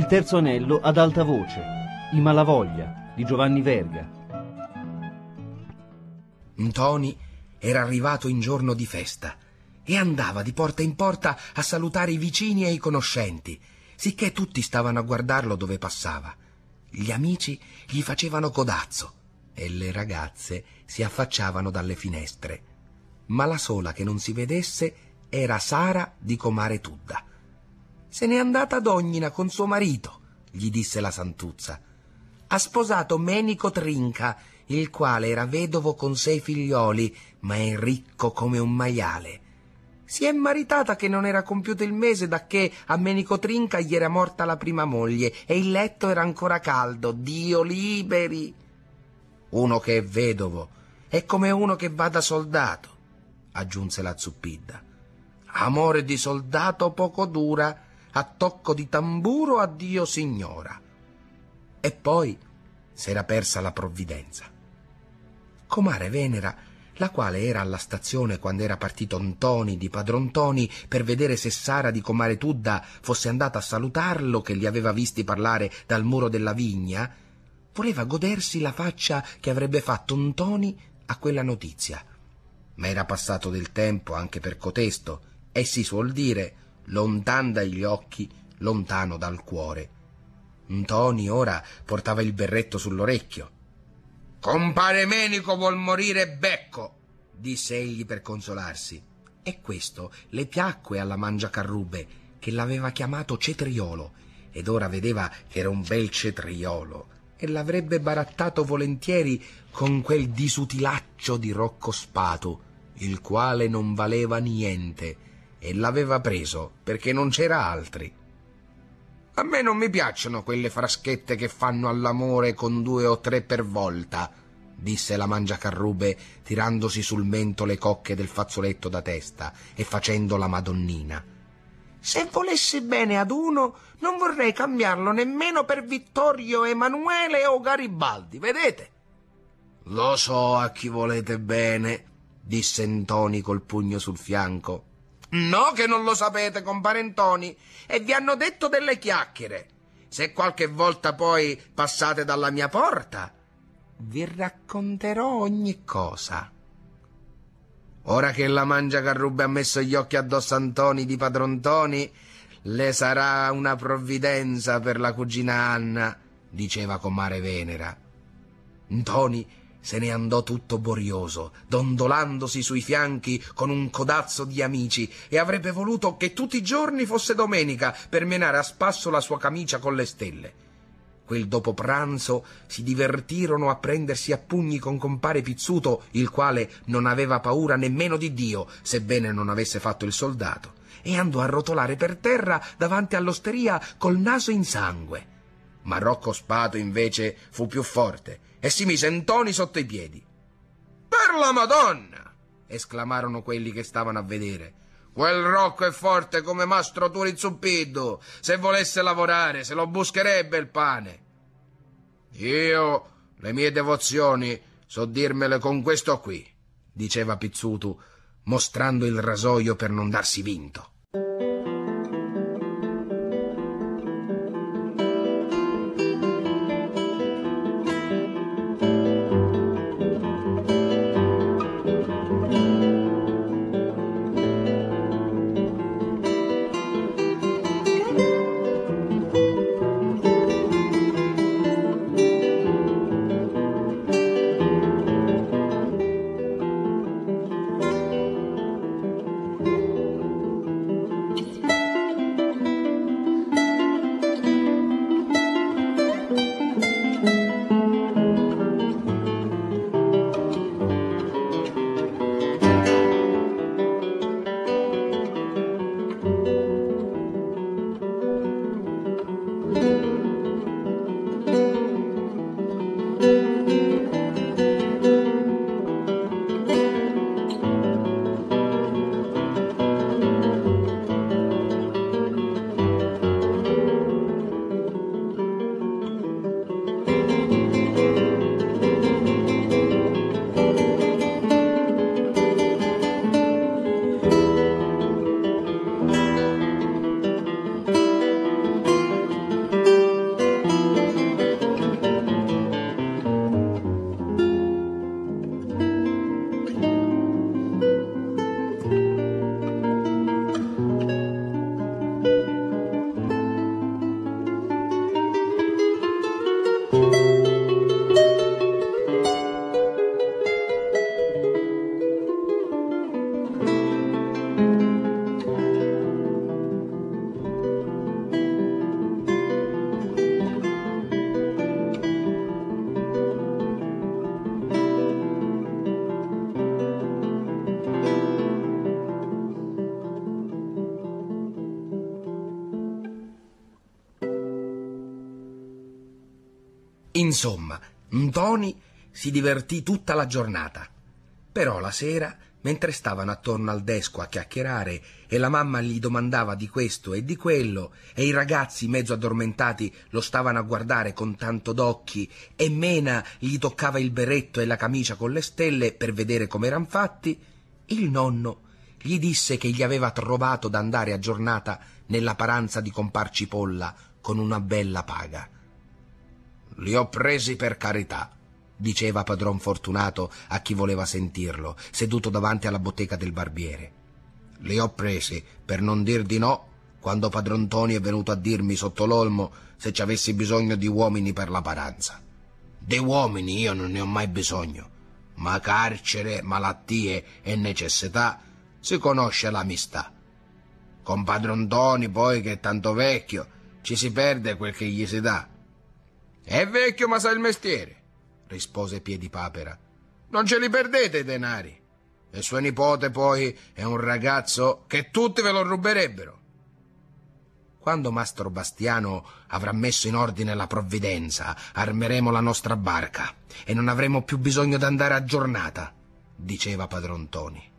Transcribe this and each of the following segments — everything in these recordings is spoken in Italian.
terzo anello ad alta voce, I Malavoglia di Giovanni Verga. Ntoni era arrivato in giorno di festa e andava di porta in porta a salutare i vicini e i conoscenti, sicché tutti stavano a guardarlo dove passava. Gli amici gli facevano codazzo e le ragazze si affacciavano dalle finestre. Ma la sola che non si vedesse era Sara di comare Tudda. Se n'è andata ad Ognina con suo marito, gli disse la Santuzza. Ha sposato Menico Trinca, il quale era vedovo con 6 figlioli, ma è ricco come un maiale. Si è maritata che non era compiuto il mese dacché a Menico Trinca gli era morta la prima moglie e il letto era ancora caldo, Dio liberi. Uno che è vedovo è come uno che va da soldato, aggiunse la Zuppidda. Amore di soldato poco dura, a tocco di tamburo addio signora. E poi s'era persa la provvidenza. Comare Venera, la quale era alla stazione quando era partito Ntoni di padron Ntoni per vedere se Sara di comare Tudda fosse andata a salutarlo, che li aveva visti parlare dal muro della vigna, voleva godersi la faccia che avrebbe fatto Ntoni a quella notizia. Ma era passato del tempo anche per cotesto e si suol dire lontan dagli occhi, lontano dal cuore. Ntoni ora portava il berretto sull'orecchio. «Compare Menico vuol morire becco», disse egli per consolarsi. E questo le piacque alla Mangiacarrubbe, che l'aveva chiamato cetriolo, ed ora vedeva che era un bel cetriolo, e l'avrebbe barattato volentieri con quel disutilaccio di Rocco Spatu, il quale non valeva niente, e l'aveva preso perché non c'era altri. A me non mi piacciono quelle fraschette che fanno all'amore con 2 o 3 per volta, disse la Mangiacarrubbe, tirandosi sul mento le cocche del fazzoletto da testa e facendo la Madonnina. Se volessi bene ad uno, non vorrei cambiarlo nemmeno per Vittorio Emanuele o Garibaldi, vedete? Lo so a chi volete bene, disse Ntoni col pugno sul fianco. No che non lo sapete, compare Ntoni, e vi hanno detto delle chiacchiere. Se qualche volta poi passate dalla mia porta, vi racconterò ogni cosa. Ora che la Mangiacarrubbe ha messo gli occhi addosso a Ntoni di padron Ntoni, le sarà una provvidenza per la cugina Anna, diceva comare Venera. Ntoni se ne andò tutto borioso, dondolandosi sui fianchi con un codazzo di amici, e avrebbe voluto che tutti i giorni fosse domenica per menare a spasso la sua camicia con le stelle. Quel dopo pranzo si divertirono a prendersi a pugni con compare Pizzuto, il quale non aveva paura nemmeno di Dio, sebbene non avesse fatto il soldato, e andò a rotolare per terra davanti all'osteria col naso in sangue. Ma Rocco Spatu invece fu più forte e si mise Ntoni sotto i piedi. «Per la Madonna!» esclamarono quelli che stavano a vedere. «Quel Rocco è forte come Mastro Turi Zuppiddu. Se volesse lavorare, se lo buscherebbe il pane». «Io le mie devozioni so dirmele con questo qui», diceva Pizzuto, mostrando il rasoio per non darsi vinto. Insomma, Ntoni si divertì tutta la giornata. Però la sera, mentre stavano attorno al desco a chiacchierare e la mamma gli domandava di questo e di quello e i ragazzi mezzo addormentati lo stavano a guardare con tanto d'occhi e Mena gli toccava il berretto e la camicia con le stelle per vedere come eran fatti, il nonno gli disse che gli aveva trovato da andare a giornata nella paranza di compar Cipolla con una bella paga. «Li ho presi per carità», diceva padron Fortunato a chi voleva sentirlo, seduto davanti alla bottega del barbiere. «Li ho presi per non dir di no quando padron Ntoni è venuto a dirmi sotto l'olmo se ci avessi bisogno di uomini per la paranza. Di uomini io non ne ho mai bisogno, ma carcere, malattie e necessità si conosce l'amistà. Con padron Ntoni poi, che è tanto vecchio, ci si perde quel che gli si dà». «È vecchio ma sa il mestiere», rispose Piedipapera. «Non ce li perdete i denari. E suo nipote poi è un ragazzo che tutti ve lo ruberebbero». «Quando mastro Bastiano avrà messo in ordine la provvidenza, armeremo la nostra barca e non avremo più bisogno d'andare a giornata», diceva padron Ntoni.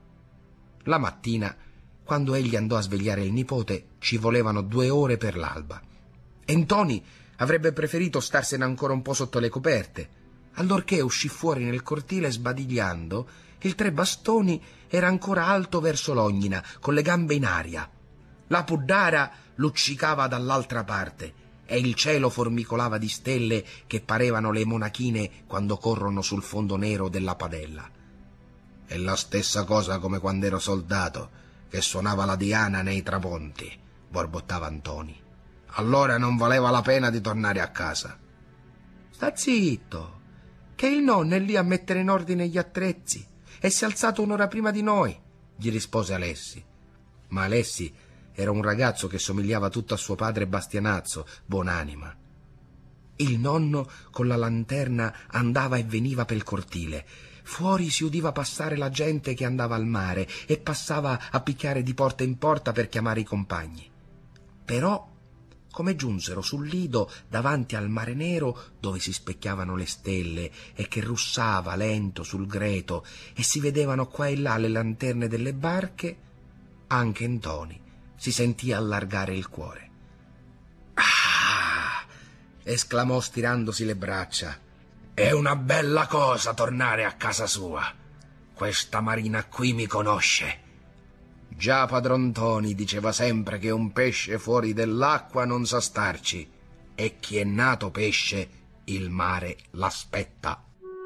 La mattina, quando egli andò a svegliare il nipote, ci volevano 2 ore per l'alba. E Ntoni avrebbe preferito starsene ancora un po' sotto le coperte, allorché uscì fuori nel cortile sbadigliando. Il Tre Bastoni era ancora alto verso l'ognina, con le gambe in aria. La Puddara luccicava dall'altra parte e il cielo formicolava di stelle che parevano le monachine quando corrono sul fondo nero della padella. «È la stessa cosa come quando ero soldato, che suonava la diana nei tramonti», borbottava Ntoni. «Allora non valeva la pena di tornare a casa». «Sta zitto, che il nonno è lì a mettere in ordine gli attrezzi e si è alzato un'ora prima di noi», gli rispose Alessi. Ma Alessi era un ragazzo che somigliava tutto a suo padre Bastianazzo, buonanima. Il nonno con la lanterna andava e veniva pel cortile. Fuori si udiva passare la gente che andava al mare e passava a picchiare di porta in porta per chiamare i compagni. Però, come giunsero sul lido davanti al mare nero dove si specchiavano le stelle e che russava lento sul greto e si vedevano qua e là le lanterne delle barche, anche Ntoni si sentì allargare il cuore. «Ah!» esclamò stirandosi le braccia. «È una bella cosa tornare a casa sua. Questa marina qui mi conosce». Già padron Ntoni diceva sempre che un pesce fuori dell'acqua non sa starci e chi è nato pesce il mare l'aspetta.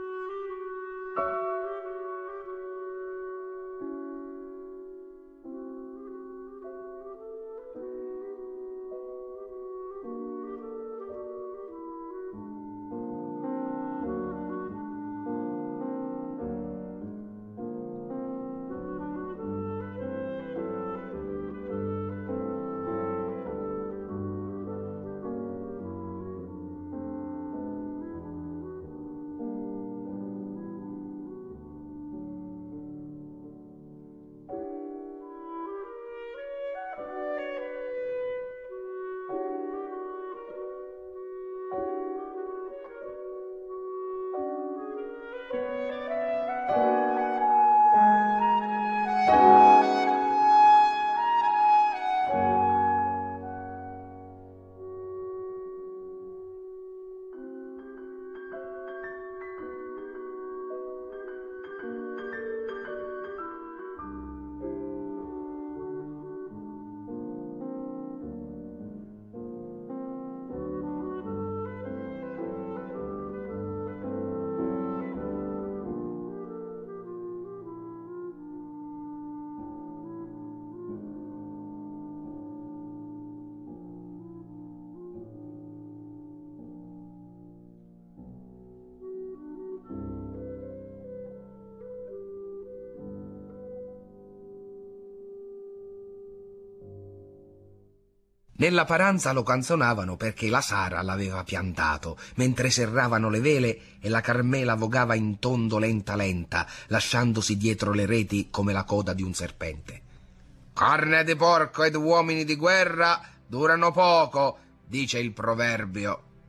Nella paranza lo canzonavano perché la Sara l'aveva piantato, mentre serravano le vele e la Carmela vogava in tondo lenta lenta, lasciandosi dietro le reti come la coda di un serpente. «Carne di porco ed uomini di guerra durano poco», dice il proverbio.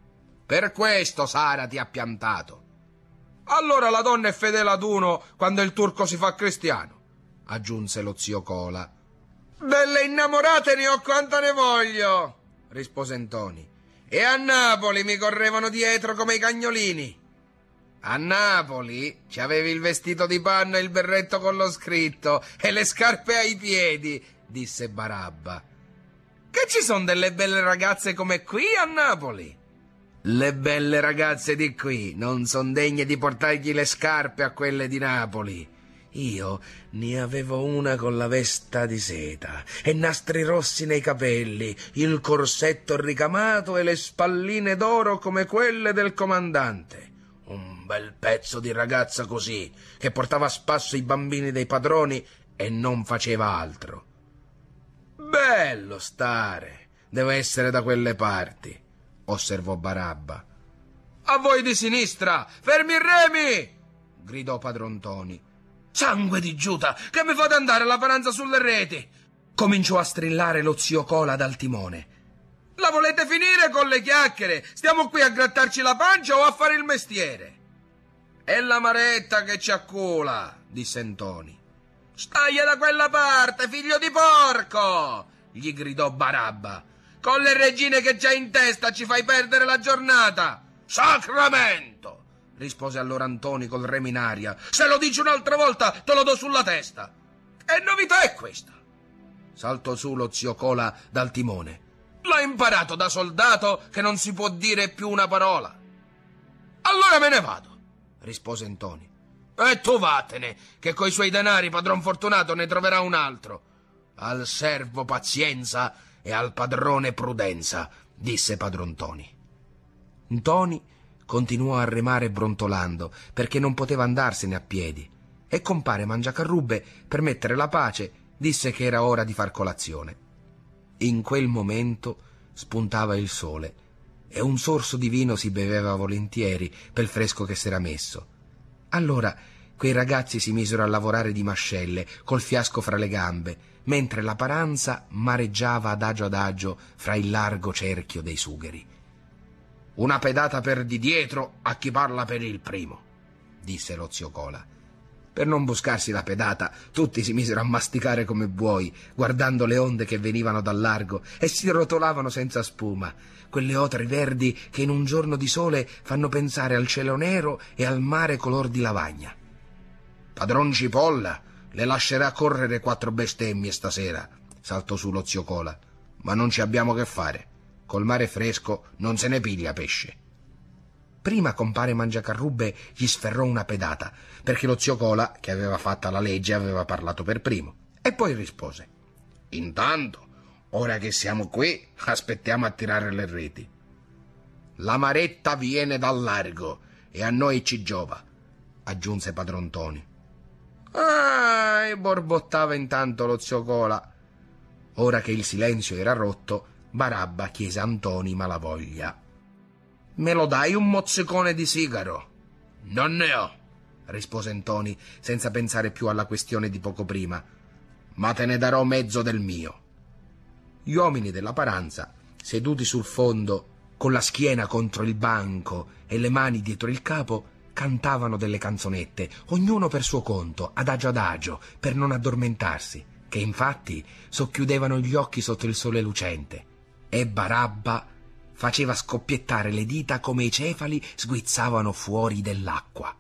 Per questo Sara ti ha piantato. Allora la donna è fedele ad uno quando il turco si fa cristiano, aggiunse lo zio Cola. Belle innamorate ne ho quanta ne voglio, rispose Ntoni. E a Napoli mi correvano dietro come i cagnolini. A Napoli ci avevi il vestito di panno e il berretto con lo scritto e le scarpe ai piedi, disse Barabba. Che ci sono delle belle ragazze come qui a Napoli? Le belle ragazze di qui non son degne di portargli le scarpe a quelle di Napoli. Io ne avevo una con la vesta di seta e nastri rossi nei capelli, il corsetto ricamato e le spalline d'oro come quelle del comandante. Un bel pezzo di ragazza così, che portava a spasso i bambini dei padroni e non faceva altro. Bello stare, deve essere da quelle parti, osservò Barabba. A voi di sinistra, fermi i remi! Gridò padron Ntoni. Sangue di Giuda, che mi fate andare la paranza sulle reti! Cominciò a strillare lo zio Cola dal timone. La volete finire con le chiacchiere? Stiamo qui a grattarci la pancia o a fare il mestiere? È la maretta che ci accula, disse Ntoni. Stai da quella parte, figlio di porco! Gli gridò Barabba. Con le regine che già in testa ci fai perdere la giornata! Sacramento! Rispose allora Ntoni col remo in aria. Se lo dici un'altra volta te lo do sulla testa. Che novità è questa? Saltò su lo zio Cola dal timone. L'ha imparato da soldato che non si può dire più una parola. Allora me ne vado, rispose Ntoni. E tu vattene, che coi suoi denari padron Fortunato ne troverà un altro. Al servo pazienza e al padrone prudenza, disse padron Ntoni. Ntoni continuò a remare brontolando, perché non poteva andarsene a piedi, e compare Mangiacarrubbe, per mettere la pace, disse che era ora di far colazione. In quel momento spuntava il sole, e un sorso di vino si beveva volentieri pel fresco che s'era messo. Allora quei ragazzi si misero a lavorare di mascelle, col fiasco fra le gambe, mentre la paranza mareggiava adagio fra il largo cerchio dei sugheri. Una pedata per di dietro a chi parla per il primo, disse lo zio Cola. Per non buscarsi la pedata, tutti si misero a masticare come buoi, guardando le onde che venivano dal largo e si rotolavano senza spuma, quelle otri verdi che in un giorno di sole fanno pensare al cielo nero e al mare color di lavagna. Padron Cipolla le lascerà correre 4 bestemmie stasera, saltò su lo zio Cola, ma non ci abbiamo che fare. Col mare fresco non se ne piglia pesce. Prima compare Mangiacarrubbe gli sferrò una pedata, perché lo zio Cola, che aveva fatta la legge, aveva parlato per primo, e poi rispose: Intanto, ora che siamo qui, aspettiamo a tirare le reti. La maretta viene dal largo e a noi ci giova, aggiunse padron Ntoni. E borbottava intanto lo zio Cola. Ora che il silenzio era rotto, Barabba chiese a Ntoni Malavoglia: Me lo dai un mozzicone di sigaro? Non ne ho, rispose Ntoni, senza pensare più alla questione di poco prima, ma te ne darò mezzo del mio. Gli uomini della paranza, seduti sul fondo, con la schiena contro il banco e le mani dietro il capo, cantavano delle canzonette, ognuno per suo conto, adagio, per non addormentarsi, che infatti socchiudevano gli occhi sotto il sole lucente. E Barabba faceva scoppiettare le dita come i cefali sguizzavano fuori dell'acqua.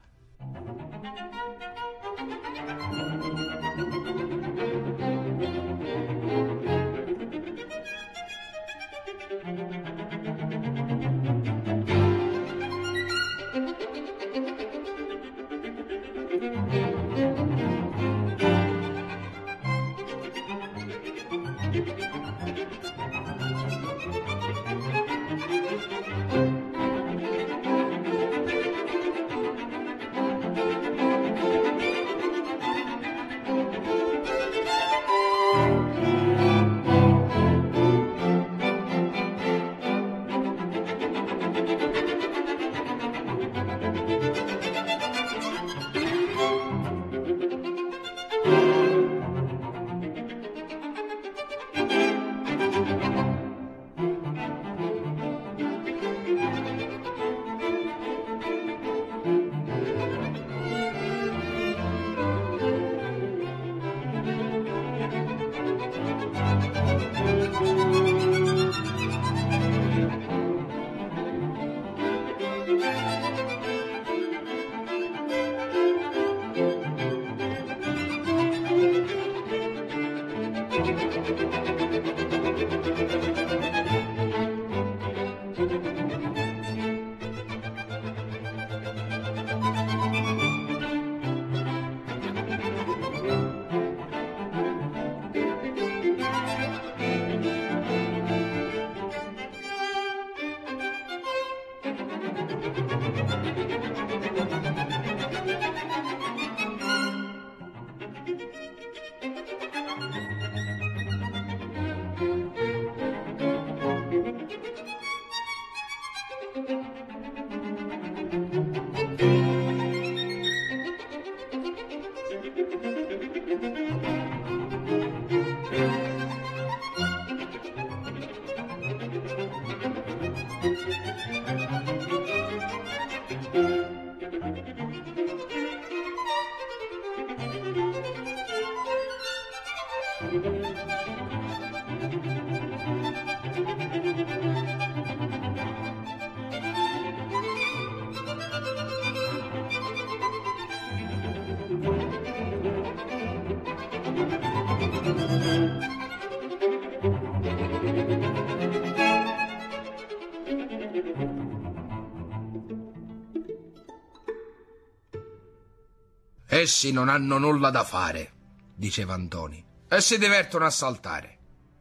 Essi non hanno nulla da fare, diceva Ntoni, e si divertono a saltare.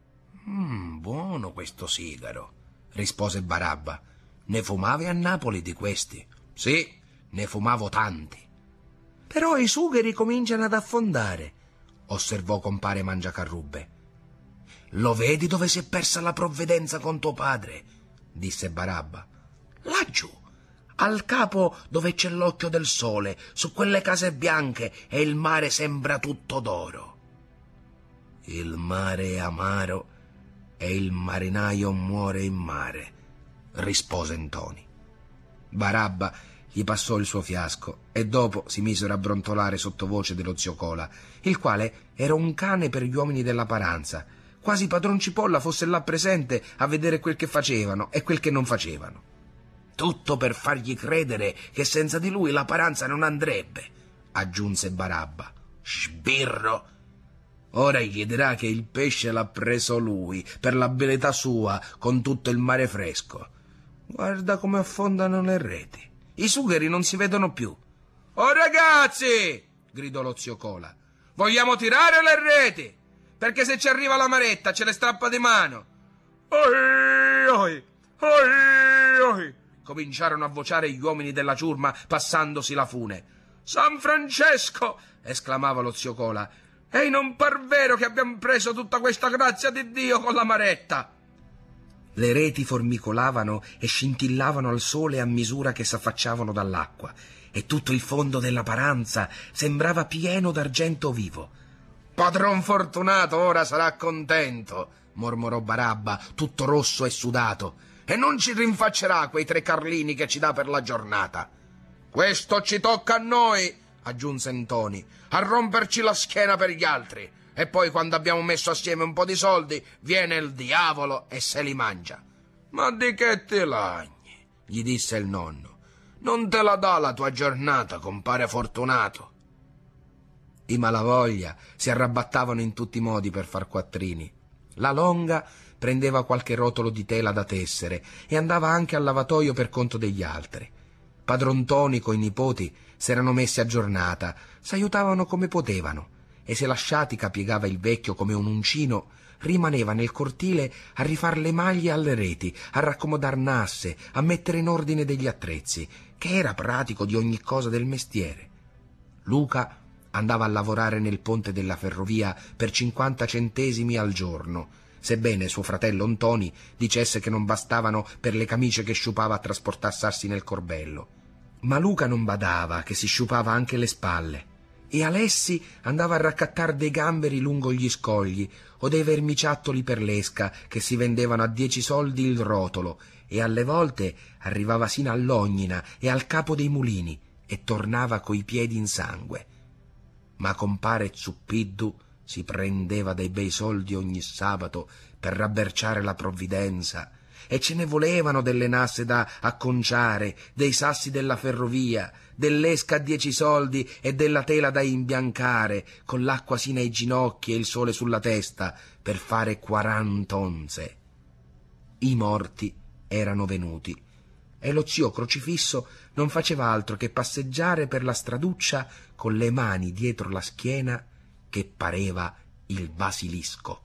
Buono questo sigaro, rispose Barabba. Ne fumavi a Napoli di questi? Sì, ne fumavo tanti. Però i sugheri cominciano ad affondare, osservò compare Mangiacarrubbe. Lo vedi dove si è persa la provvidenza con tuo padre? Disse Barabba. Laggiù, al capo dove c'è l'occhio del sole, su quelle case bianche, e il mare sembra tutto d'oro. Il mare è amaro e il marinaio muore in mare, rispose Ntoni. Barabba gli passò il suo fiasco e dopo si misero a brontolare sottovoce dello zio Cola, il quale era un cane per gli uomini della paranza, quasi padron Cipolla fosse là presente a vedere quel che facevano e quel che non facevano. Tutto per fargli credere che senza di lui la paranza non andrebbe, aggiunse Barabba. Sbirro! Ora gli dirà che il pesce l'ha preso lui, per l'abilità sua, con tutto il mare fresco. Guarda come affondano le reti. I sugheri non si vedono più. Oh ragazzi! Gridò lo zio Cola. Vogliamo tirare le reti? Perché se ci arriva la maretta ce le strappa di mano. Oi, oi, oi, oi. Cominciarono a vociare gli uomini della ciurma passandosi la fune. San Francesco! Esclamava lo zio Cola. Ehi, non par vero che abbiamo preso tutta questa grazia di Dio con la maretta? Le reti formicolavano e scintillavano al sole a misura che s'affacciavano dall'acqua, e tutto il fondo della paranza sembrava pieno d'argento vivo. Padron Fortunato ora sarà contento, mormorò Barabba, tutto rosso e sudato, e non ci rinfaccerà quei 3 carlini che ci dà per la giornata. Questo ci tocca a noi, aggiunse Ntoni, a romperci la schiena per gli altri, e poi quando abbiamo messo assieme un po' di soldi viene il diavolo e se li mangia. Ma di che ti lagni? Gli disse il nonno. Non te la dà la tua giornata, compare Fortunato. I malavoglia si arrabattavano in tutti i modi per far quattrini. La Longa prendeva qualche rotolo di tela da tessere e andava anche al lavatoio per conto degli altri. Padron Ntoni coi nipoti s'erano messi a giornata, s'aiutavano come potevano, e se la sciatica piegava il vecchio come un uncino, rimaneva nel cortile a rifar le maglie alle reti, a raccomodar nasse, a mettere in ordine degli attrezzi, che era pratico di ogni cosa del mestiere. Luca andava a lavorare nel ponte della ferrovia per 50 centesimi al giorno, sebbene suo fratello Ntoni dicesse che non bastavano per le camicie che sciupava a trasportassarsi nel corbello. Ma Luca non badava che si sciupava anche le spalle, e Alessi andava a raccattar dei gamberi lungo gli scogli o dei vermiciattoli per l'esca che si vendevano a 10 soldi il rotolo, e alle volte arrivava sino all'Ognina e al capo dei mulini e tornava coi piedi in sangue. Ma compare Zuppiddu si prendeva dei bei soldi ogni sabato per rabberciare la provvidenza, e ce ne volevano delle nasse da acconciare, dei sassi della ferrovia, dell'esca a 10 soldi e della tela da imbiancare, con l'acqua sino ai ginocchi e il sole sulla testa, per fare 40 onze. I morti erano venuti, e lo zio Crocifisso non faceva altro che passeggiare per la straduccia con le mani dietro la schiena che pareva il basilisco.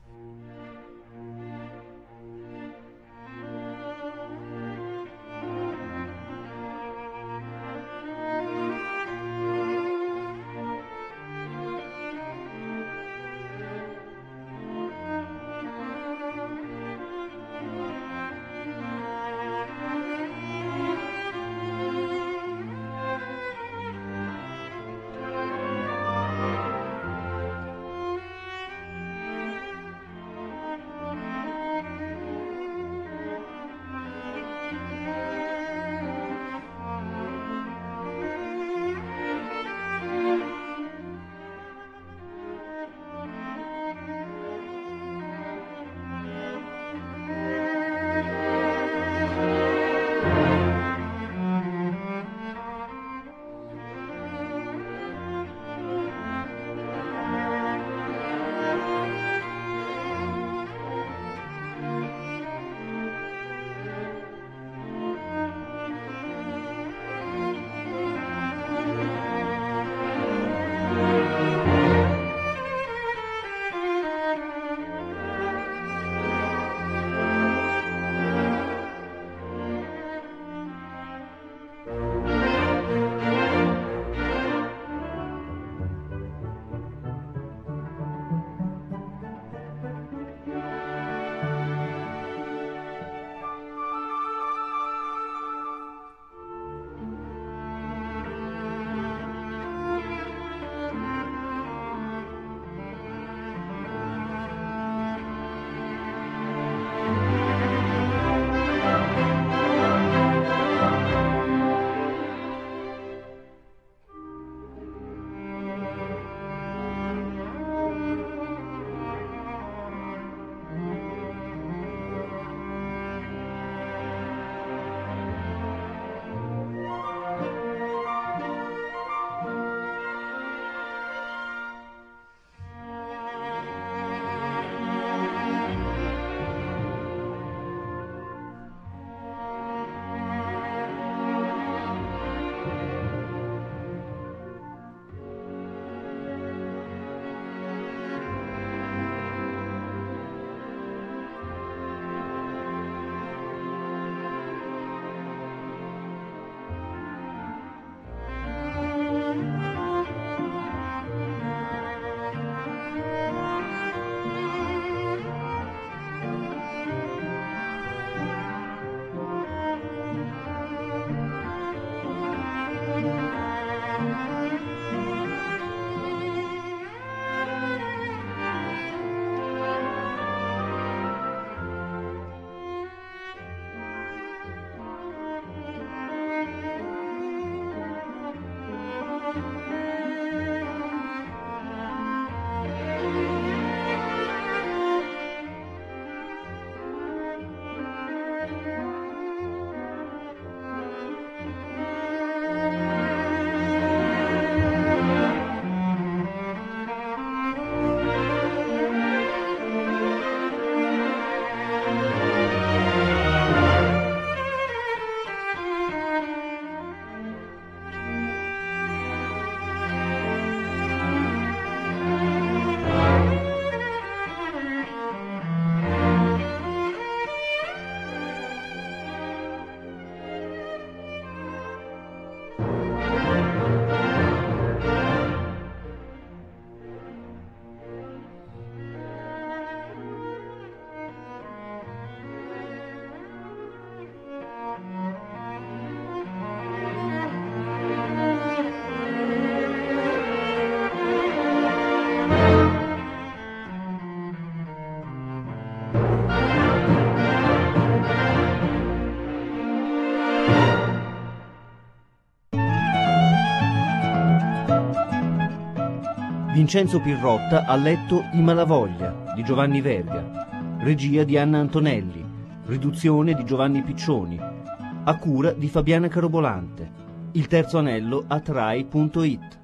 Vincenzo Pirrotta ha letto I Malavoglia di Giovanni Verga, regia di Anna Antonelli, riduzione di Giovanni Piccioni, a cura di Fabiana Carobolante. Il terzo anello a Trai.it.